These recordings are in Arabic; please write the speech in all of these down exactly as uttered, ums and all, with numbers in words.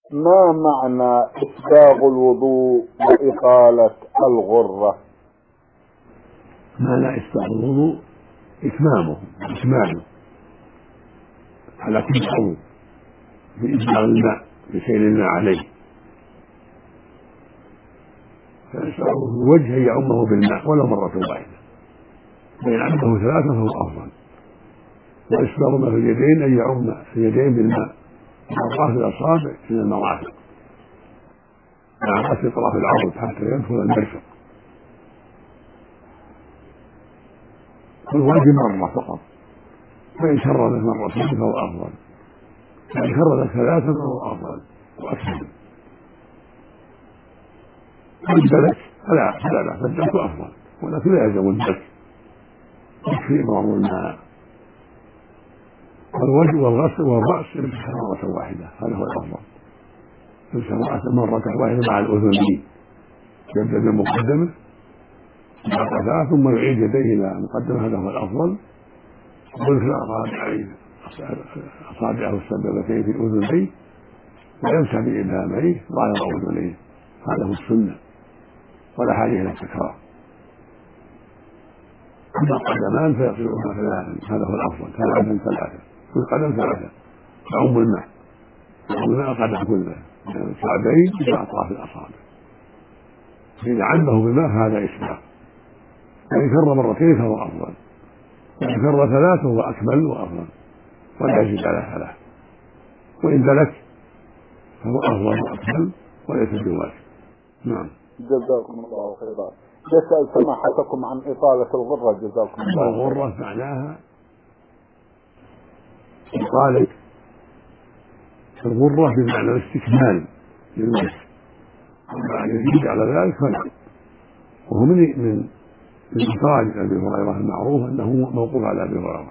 ما معنى إسباغ الوضوء وإطالة الغرة؟ معنى إسباغ الوضوء إتمامه إكماله على كل عضو بإسباغ الماء بسيل الماء عليه، فإسباغه في الوجه يعمه بالماء ولو مرة واحدة، فإن عمه ثلاثة فهو أفضل. وإسباغ ما في اليدين أن يعم اليدين بالماء من أطراف الأصابع إلى المرافق مع غسل طرف العضد حتى يدخل المرفق، والواجب مرة فقط، فإن شردت مرتين فهو أفضل، فإن شردت ثلاثة فهو أفضل وأكثر، وإن دلت فلا فلا بأس، الدلك أفضل ولكن لا يلزم الدلك، يكفي إمرار الماء. والوجه والغسل والرأس يمسح مرة واحدة، هذا هو الأفضل، يمسح مرة واحدة مع الأذنين، يبدأ بالمقدمة مع القفاه ثم يعيد يديه إلى المقدمة، هذا هو الأفضل، ويدخل أصابعه السبابتين في أذنيه ويمسح بإبهاميه ظاهر أذنيه، هذا هو السنة ولا حاجة إلى التكرار. أما القدمان فيغسلهما ثلاثا، هذا هو الأفضل، ثلاثا ثلاثا كل قدم ثلاثة تعم الماء، تعم الماء القدم كله من الكعبين إلى أطراف الأصابع، فإذا عمه بالماء هذا إسباغ، وإن كر مرتين فهو أفضل، وإن كر ثلاث فهو أكمل وأفضل ولا يزيد على ثلاث، وإن دلت فهو أفضل وأكمل وليس بواجب. نعم. جزاكم الله خيرا. يسأل سماحتكم عن إطالة الغرة. جزاكم الله. الغرة معناها إطالة الغرة بمعنى الاستكمال للوجه، وما يزيد على ذلك فلا، وهو من من من إخراج أبي هريرة المعروف أنه موقوف على أبي هريرة،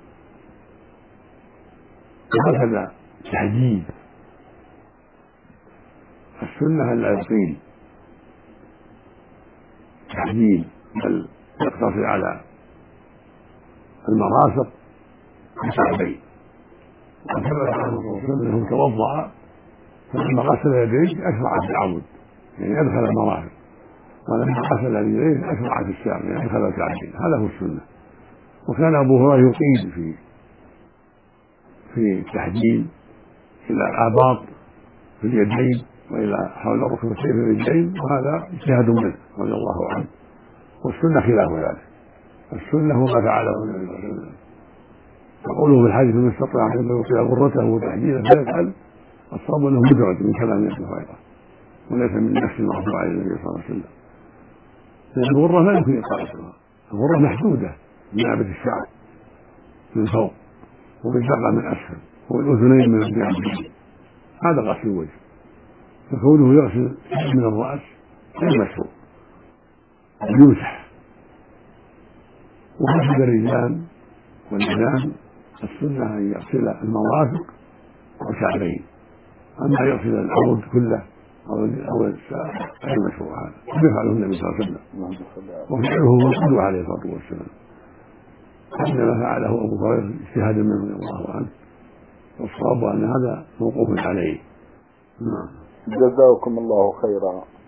وهكذا تحديد السنة ألا يطيل تحديد، بل يقتصر على المرافق والكعبين. وثبت عنه صلى الله عليه وسلم انه توضا فلما غسل يديه اشرع في العضد يعني ادخل المرافق، ولما غسل يديه اشرع في الساق يعني ادخل الكعبين، هذا هو السنه. وكان ابو هريره يقيد في في التحديد الى الاباط في اليدين والى حول الركبتين في الرجلين، وهذا اجتهاد منه رضي الله عنه، والسنه خلاف ذلك. السنه هو ما فعله النبي صلى الله عليه وسلم، يقوله في الحديث من استطاع ان يطيع غرته وتحديدا فيفعل، الصواب انه مدرج من كلام ابي هريره وليس من نفس المرفوع الى النبي صلى الله عليه وسلم، لان الغره لا يمكن اطالتها، الغره محدوده بنعبه الشعر من فوق وبالذقه من اسفل والاذنين من الجانبين، هذا غسل الوجه، فكونه يغسل من الراس غير مشروع، يمسح. وغسل الرجلان واليدان السنة أن يغسل المرافق والكعبين، أما يغسل العضد كله أو الساق غير مشروع، هذا يفعله النبي صلى الله عليه وسلم، وفعله هو القدوة عليه الصلاة والسلام، إنما فعله أبو هريرة اجتهادا منه رضي الله عنه، والصواب أن هذا موقوف عليه. جزاكم الله خيرا.